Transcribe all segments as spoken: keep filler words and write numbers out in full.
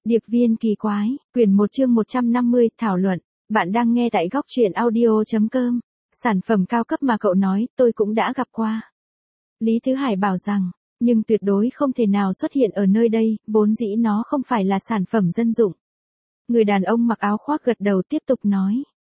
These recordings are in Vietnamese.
Điệp viên kỳ quái, quyển một chương một trăm năm mươi, thảo luận. Bạn đang nghe tại góc truyện audio.com. Sản phẩm cao cấp mà cậu nói, tôi cũng đã gặp qua. Lý Thứ Hải bảo rằng, nhưng tuyệt đối không thể nào xuất hiện ở nơi đây, vốn dĩ nó không phải là sản phẩm dân dụng. Người đàn ông mặc áo khoác gật đầu tiếp tục nói.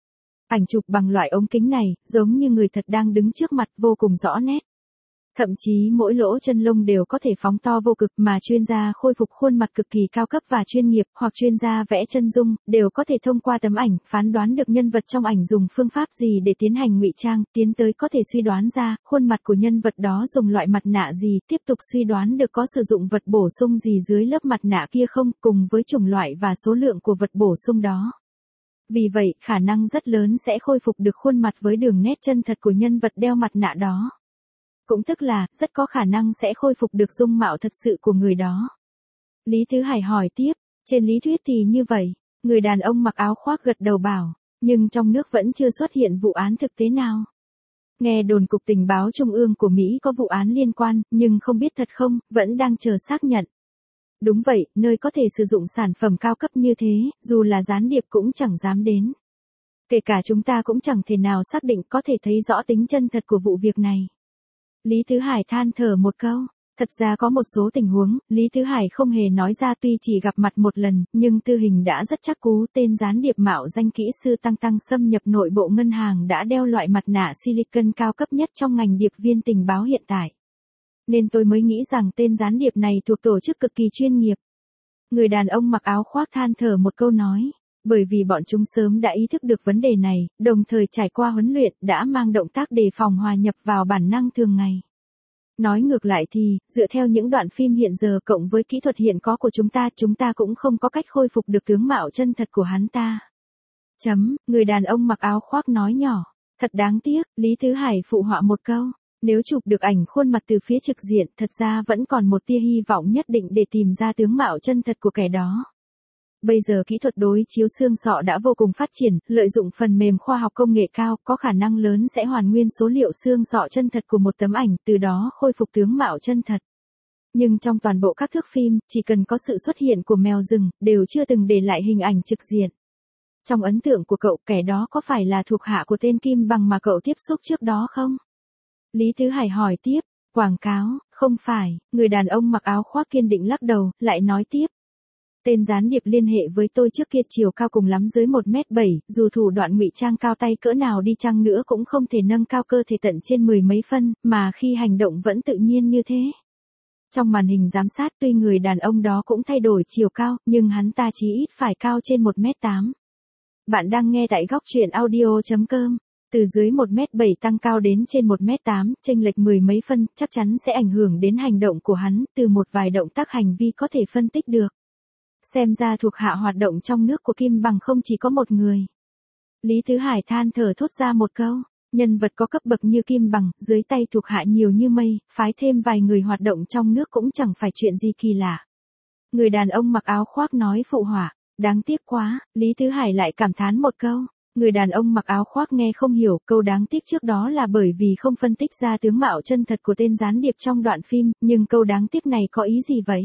Ảnh chụp bằng loại ống kính này, giống như người thật đang đứng trước mặt, vô cùng rõ nét. Thậm chí mỗi lỗ chân lông đều có thể phóng to vô cực, mà chuyên gia khôi phục khuôn mặt cực kỳ cao cấp và chuyên nghiệp, hoặc chuyên gia vẽ chân dung, đều có thể thông qua tấm ảnh, phán đoán được nhân vật trong ảnh dùng phương pháp gì để tiến hành ngụy trang, tiến tới có thể suy đoán ra, khuôn mặt của nhân vật đó dùng loại mặt nạ gì, tiếp tục suy đoán được có sử dụng vật bổ sung gì dưới lớp mặt nạ kia không, cùng với chủng loại và số lượng của vật bổ sung đó. Vì vậy, khả năng rất lớn sẽ khôi phục được khuôn mặt với đường nét chân thật của nhân vật đeo mặt nạ đó. Cũng tức là, rất có khả năng sẽ khôi phục được dung mạo thật sự của người đó. Lý Thứ Hải hỏi tiếp, trên lý thuyết thì như vậy, người đàn ông mặc áo khoác gật đầu bảo, nhưng trong nước vẫn chưa xuất hiện vụ án thực tế nào. Nghe đồn Cục Tình báo Trung ương của Mỹ có vụ án liên quan, nhưng không biết thật không, vẫn đang chờ xác nhận. Đúng vậy, nơi có thể sử dụng sản phẩm cao cấp như thế, dù là gián điệp cũng chẳng dám đến. Kể cả chúng ta cũng chẳng thể nào xác định có thể thấy rõ tính chân thật của vụ việc này. Lý Thứ Hải than thở một câu. Thật ra có một số tình huống, Lý Thứ Hải không hề nói ra tuy chỉ gặp mặt một lần, nhưng tư hình đã rất chắc cú. Tên gián điệp mạo danh kỹ sư Tăng Tăng xâm nhập nội bộ ngân hàng đã đeo loại mặt nạ silicon cao cấp nhất trong ngành điệp viên tình báo hiện tại. Nên tôi mới nghĩ rằng tên gián điệp này thuộc tổ chức cực kỳ chuyên nghiệp. Người đàn ông mặc áo khoác than thở một câu nói. Bởi vì bọn chúng sớm đã ý thức được vấn đề này, đồng thời trải qua huấn luyện đã mang động tác đề phòng hòa nhập vào bản năng thường ngày. Nói ngược lại thì, dựa theo những đoạn phim hiện giờ cộng với kỹ thuật hiện có của chúng ta, chúng ta cũng không có cách khôi phục được tướng mạo chân thật của hắn ta. Chấm, người đàn ông mặc áo khoác nói nhỏ. Thật đáng tiếc, Lý Thứ Hải phụ họa một câu. Nếu chụp được ảnh khuôn mặt từ phía trực diện, thật ra vẫn còn một tia hy vọng nhất định để tìm ra tướng mạo chân thật của kẻ đó. Bây giờ kỹ thuật đối chiếu xương sọ đã vô cùng phát triển, lợi dụng phần mềm khoa học công nghệ cao, có khả năng lớn sẽ hoàn nguyên số liệu xương sọ chân thật của một tấm ảnh, từ đó khôi phục tướng mạo chân thật. Nhưng trong toàn bộ các thước phim, chỉ cần có sự xuất hiện của mèo rừng, đều chưa từng để lại hình ảnh trực diện. Trong ấn tượng của cậu, kẻ đó có phải là thuộc hạ của tên Kim Bằng mà cậu tiếp xúc trước đó không? Lý Thứ Hải hỏi tiếp, quảng cáo, không phải, người đàn ông mặc áo khoác kiên định lắc đầu, lại nói tiếp. Tên gián điệp liên hệ với tôi trước kia chiều cao cùng lắm dưới một mét bảy, dù thủ đoạn ngụy trang cao tay cỡ nào đi chăng nữa cũng không thể nâng cao cơ thể tận trên mười mấy phân, mà khi hành động vẫn tự nhiên như thế. Trong màn hình giám sát tuy người đàn ông đó cũng thay đổi chiều cao, nhưng hắn ta chỉ ít phải cao trên một mét tám. Bạn đang nghe tại góc truyện audio.com. Từ dưới một mét bảy tăng cao đến trên một mét tám, chênh lệch mười mấy phân, chắc chắn sẽ ảnh hưởng đến hành động của hắn, từ một vài động tác hành vi có thể phân tích được. Xem ra thuộc hạ hoạt động trong nước của Kim Bằng không chỉ có một người. Lý Thứ Hải than thở thốt ra một câu, nhân vật có cấp bậc như Kim Bằng, dưới tay thuộc hạ nhiều như mây, phái thêm vài người hoạt động trong nước cũng chẳng phải chuyện gì kỳ lạ. Người đàn ông mặc áo khoác nói phụ họa, đáng tiếc quá, Lý Thứ Hải lại cảm thán một câu. Người đàn ông mặc áo khoác nghe không hiểu, câu đáng tiếc trước đó là bởi vì không phân tích ra tướng mạo chân thật của tên gián điệp trong đoạn phim, nhưng câu đáng tiếc này có ý gì vậy?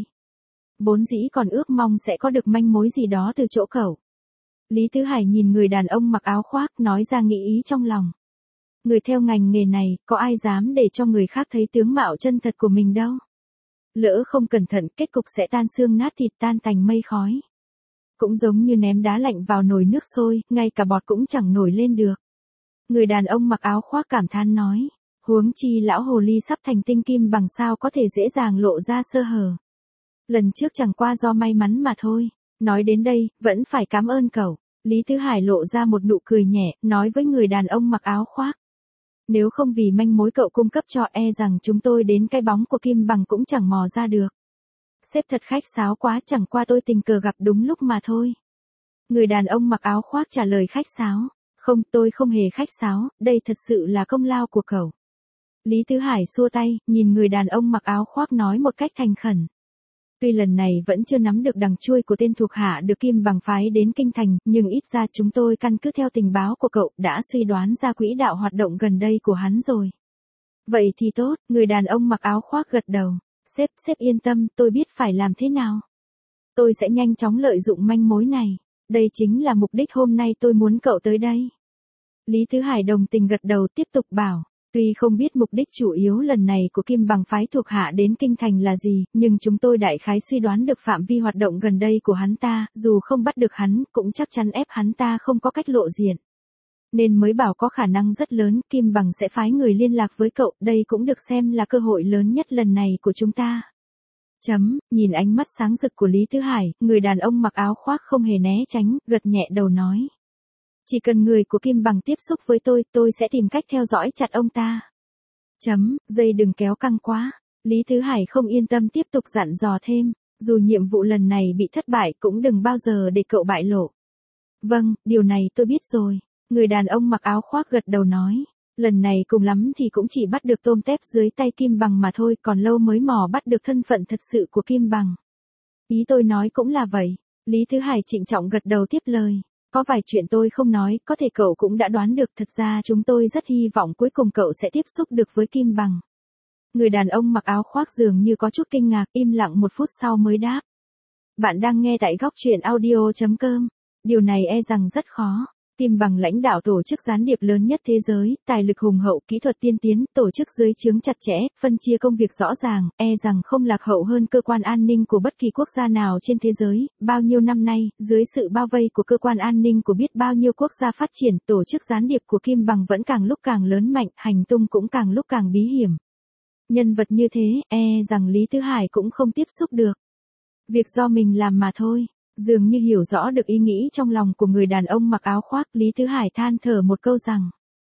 Vốn dĩ còn ước mong sẽ có được manh mối gì đó từ chỗ cậu. Lý Thứ Hải nhìn người đàn ông mặc áo khoác, nói ra nghĩ ý trong lòng. Người theo ngành nghề này, có ai dám để cho người khác thấy tướng mạo chân thật của mình đâu. Lỡ không cẩn thận, kết cục sẽ tan xương nát thịt tan thành mây khói. Cũng giống như ném đá lạnh vào nồi nước sôi, ngay cả bọt cũng chẳng nổi lên được. Người đàn ông mặc áo khoác cảm thán nói, huống chi lão hồ ly sắp thành tinh Kim Bằng sao có thể dễ dàng lộ ra sơ hở. Lần trước chẳng qua do may mắn mà thôi. Nói đến đây, vẫn phải cảm ơn cậu. Lý Thứ Hải lộ ra một nụ cười nhẹ, nói với người đàn ông mặc áo khoác. Nếu không vì manh mối cậu cung cấp cho e rằng chúng tôi đến cái bóng của Kim Bằng cũng chẳng mò ra được. Sếp thật khách sáo quá, chẳng qua tôi tình cờ gặp đúng lúc mà thôi. Người đàn ông mặc áo khoác trả lời khách sáo. Không, tôi không hề khách sáo, đây thật sự là công lao của cậu. Lý Thứ Hải xua tay, nhìn người đàn ông mặc áo khoác nói một cách thành khẩn. Tuy lần này vẫn chưa nắm được đằng chui của tên thuộc hạ được Kim Bằng phái đến Kinh Thành, nhưng ít ra chúng tôi căn cứ theo tình báo của cậu đã suy đoán ra quỹ đạo hoạt động gần đây của hắn rồi. Vậy thì tốt, người đàn ông mặc áo khoác gật đầu. Sếp, sếp yên tâm, tôi biết phải làm thế nào. Tôi sẽ nhanh chóng lợi dụng manh mối này. Đây chính là mục đích hôm nay tôi muốn cậu tới đây. Lý Thứ Hải đồng tình gật đầu tiếp tục bảo. Tuy không biết mục đích chủ yếu lần này của Kim Bằng phái thuộc hạ đến Kinh Thành là gì, nhưng chúng tôi đại khái suy đoán được phạm vi hoạt động gần đây của hắn ta, dù không bắt được hắn, cũng chắc chắn ép hắn ta không có cách lộ diện. Nên mới bảo có khả năng rất lớn Kim Bằng sẽ phái người liên lạc với cậu, đây cũng được xem là cơ hội lớn nhất lần này của chúng ta. Chấm, nhìn ánh mắt sáng rực của Lý Thứ Hải, người đàn ông mặc áo khoác không hề né tránh, gật nhẹ đầu nói. Chỉ cần người của Kim Bằng tiếp xúc với tôi, tôi sẽ tìm cách theo dõi chặt ông ta. Chấm, dây đừng kéo căng quá. Lý Thứ Hải không yên tâm tiếp tục dặn dò thêm, dù nhiệm vụ lần này bị thất bại cũng đừng bao giờ để cậu bại lộ. Vâng, điều này tôi biết rồi. Người đàn ông mặc áo khoác gật đầu nói. Lần này cùng lắm thì cũng chỉ bắt được tôm tép dưới tay Kim Bằng mà thôi, còn lâu mới mò bắt được thân phận thật sự của Kim Bằng. Ý tôi nói cũng là vậy. Lý Thứ Hải trịnh trọng gật đầu tiếp lời. Có vài chuyện tôi không nói, có thể cậu cũng đã đoán được, thật ra chúng tôi rất hy vọng cuối cùng cậu sẽ tiếp xúc được với Kim Bằng. Người đàn ông mặc áo khoác dường như có chút kinh ngạc, im lặng một phút sau mới đáp. Bạn đang nghe tại góc truyện audio chấm com. Điều này e rằng rất khó. Kim Bằng lãnh đạo tổ chức gián điệp lớn nhất thế giới, tài lực hùng hậu, kỹ thuật tiên tiến, tổ chức dưới trướng chặt chẽ, phân chia công việc rõ ràng, e rằng không lạc hậu hơn cơ quan an ninh của bất kỳ quốc gia nào trên thế giới. Bao nhiêu năm nay, dưới sự bao vây của cơ quan an ninh của biết bao nhiêu quốc gia phát triển, tổ chức gián điệp của Kim Bằng vẫn càng lúc càng lớn mạnh, hành tung cũng càng lúc càng bí hiểm. Nhân vật như thế, e rằng Lý Thứ Hải cũng không tiếp xúc được. Việc do mình làm mà thôi. Dường như hiểu rõ được ý nghĩ trong lòng của người đàn ông mặc áo khoác, Lý Thứ Hải than thở một câu rằng.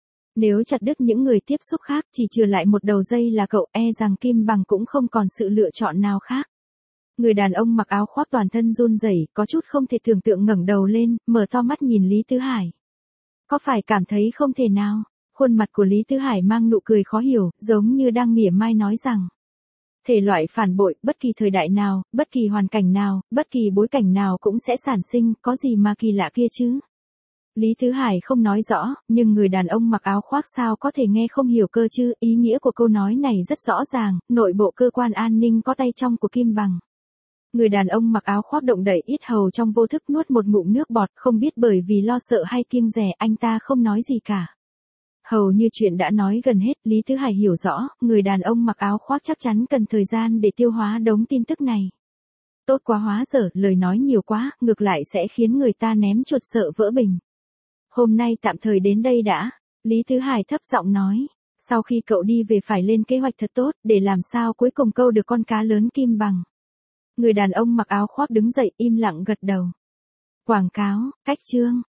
Nếu chặt đứt những người tiếp xúc khác, chỉ trừ lại một đầu dây là cậu, e rằng Kim Bằng cũng không còn sự lựa chọn nào khác. Người đàn ông mặc áo khoác toàn thân run rẩy, có chút không thể tưởng tượng ngẩng đầu lên, mở to mắt nhìn Lý Thứ Hải. Có phải cảm thấy không thể nào? Khuôn mặt của Lý Thứ Hải mang nụ cười khó hiểu, giống như đang mỉa mai nói rằng. Thể loại phản bội, bất kỳ thời đại nào, bất kỳ hoàn cảnh nào, bất kỳ bối cảnh nào cũng sẽ sản sinh, có gì mà kỳ lạ kia chứ? Lý Thứ Hải không nói rõ, nhưng người đàn ông mặc áo khoác sao có thể nghe không hiểu cơ chứ, ý nghĩa của câu nói này rất rõ ràng, nội bộ cơ quan an ninh có tay trong của Kim Bằng. Người đàn ông mặc áo khoác động đậy ít hầu trong vô thức nuốt một ngụm nước bọt, không biết bởi vì lo sợ hay kiêng dè, anh ta không nói gì cả. Hầu như chuyện đã nói gần hết, Lý Thứ Hải hiểu rõ, người đàn ông mặc áo khoác chắc chắn cần thời gian để tiêu hóa đống tin tức này. Tốt quá hóa dở, lời nói nhiều quá, ngược lại sẽ khiến người ta ném chuột sợ vỡ bình. Hôm nay tạm thời đến đây đã, Lý Thứ Hải thấp giọng nói. Sau khi cậu đi về phải lên kế hoạch thật tốt, để làm sao cuối cùng câu được con cá lớn Kim Bằng. Người đàn ông mặc áo khoác đứng dậy im lặng gật đầu. Quảng cáo, cách chương.